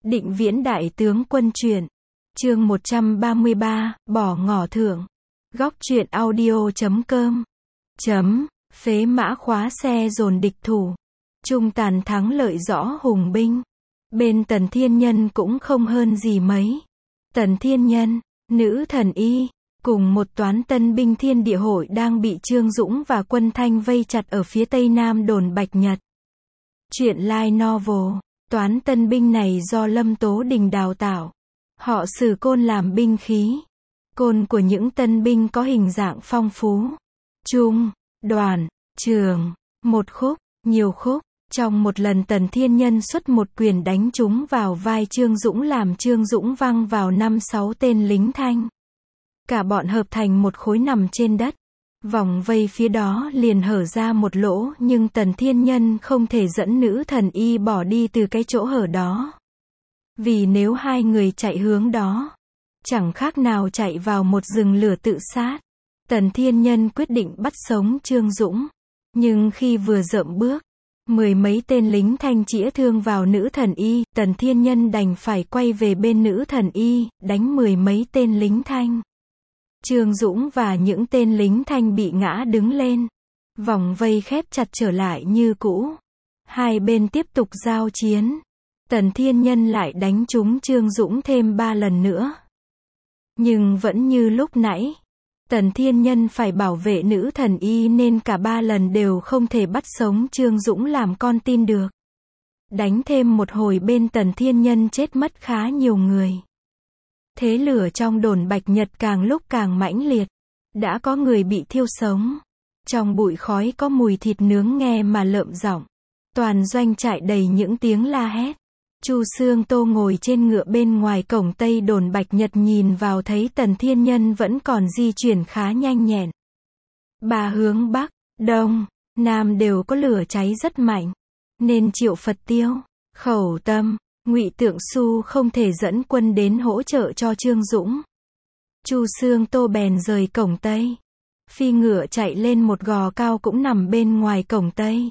Định Viễn Đại Tướng Quân truyện. Chương 133, bỏ ngỏ thưởng. Góc truyện audio.com. Phế mã khóa xe dồn địch thủ. Trung tàn thắng lợi rõ hùng binh. Bên Tần Thiên Nhân cũng không hơn gì mấy. Tần Thiên Nhân, nữ thần y, cùng một toán tân binh Thiên Địa Hội đang bị Trương Dũng và Quân Thanh vây chặt ở phía tây nam đồn Bạch Nhật. Truyện light novel. Toán tân binh này do Lâm Tố Đình đào tạo. Họ sử côn làm binh khí. Côn của những tân binh có hình dạng phong phú. Trung, đoàn, trường, một khúc, nhiều khúc. Trong một lần Tần Thiên Nhân xuất một quyền đánh trúng vào vai Trương Dũng làm Trương Dũng văng vào 5-6 tên lính Thanh. Cả bọn hợp thành một khối nằm trên đất. Vòng vây phía đó liền hở ra một lỗ, nhưng Tần Thiên Nhân không thể dẫn nữ thần y bỏ đi từ cái chỗ hở đó. Vì nếu hai người chạy hướng đó, chẳng khác nào chạy vào một rừng lửa tự sát. Tần Thiên Nhân quyết định bắt sống Trương Dũng. Nhưng khi vừa dậm bước, mười mấy tên lính Thanh chĩa thương vào nữ thần y, Tần Thiên Nhân đành phải quay về bên nữ thần y, đánh mười mấy tên lính Thanh. Trương Dũng và những tên lính Thanh bị ngã đứng lên. Vòng vây khép chặt trở lại như cũ. Hai bên tiếp tục giao chiến. Tần Thiên Nhân lại đánh trúng Trương Dũng thêm 3 lần nữa. Nhưng vẫn như lúc nãy. Tần Thiên Nhân phải bảo vệ nữ thần y nên cả 3 lần đều không thể bắt sống Trương Dũng làm con tin được. Đánh thêm một hồi bên Tần Thiên Nhân chết mất khá nhiều người. Thế lửa trong đồn Bạch Nhật càng lúc càng mãnh liệt. Đã có người bị thiêu sống. Trong bụi khói có mùi thịt nướng nghe mà lợm giọng. Toàn doanh trại đầy những tiếng la hét. Chu Xương Tô ngồi trên ngựa bên ngoài cổng tây đồn Bạch Nhật nhìn vào thấy Tần Thiên Nhân vẫn còn di chuyển khá nhanh nhẹn. Ba hướng Bắc, Đông, Nam đều có lửa cháy rất mạnh. Nên Triệu Phật Tiêu, Khẩu Tâm, Ngụy Tượng Xu không thể dẫn quân đến hỗ trợ cho Trương Dũng. Chu Xương Tô bèn rời cổng Tây. Phi ngựa chạy lên một gò cao cũng nằm bên ngoài cổng Tây.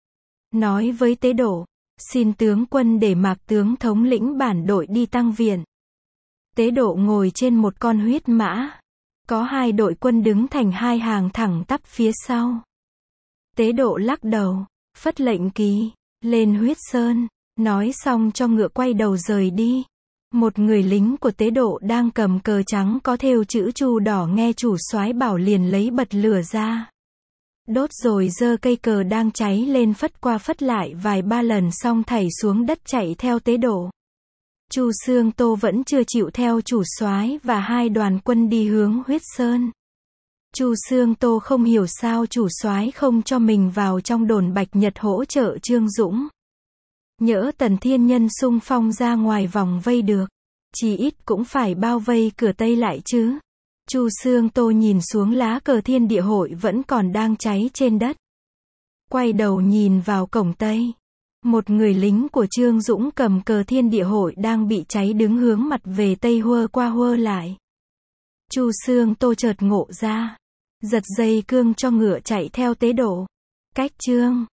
Nói với Tế Độ, xin tướng quân để Mạc tướng thống lĩnh bản đội đi tăng viện. Tế Độ ngồi trên một con huyết mã. Có 2 đội quân đứng thành 2 hàng thẳng tắp phía sau. Tế Độ lắc đầu, phất lệnh kỳ, lên Huyết Sơn. Nói xong cho ngựa quay đầu rời đi. Một người lính của Tế Độ đang cầm cờ trắng có thêu chữ Chu đỏ nghe chủ soái bảo liền lấy bật lửa ra. Đốt rồi giơ cây cờ đang cháy lên phất qua phất lại vài 3 lần xong thảy xuống đất chạy theo Tế Độ. Chu Xương Tô vẫn chưa chịu theo chủ soái và 2 đoàn quân đi hướng Huyết Sơn. Chu Xương Tô không hiểu sao chủ soái không cho mình vào trong đồn Bạch Nhật hỗ trợ Trương Dũng. Nhỡ Tần Thiên Nhân xung phong ra ngoài vòng vây được, chỉ ít cũng phải bao vây cửa Tây lại chứ. Chu Xương Tô nhìn xuống lá cờ Thiên Địa Hội vẫn còn đang cháy trên đất. Quay đầu nhìn vào cổng Tây. Một người lính của Trương Dũng cầm cờ Thiên Địa Hội đang bị cháy đứng hướng mặt về Tây huơ qua huơ lại. Chu Xương Tô chợt ngộ ra. Giật dây cương cho ngựa chạy theo Tế Độ. Cách Trương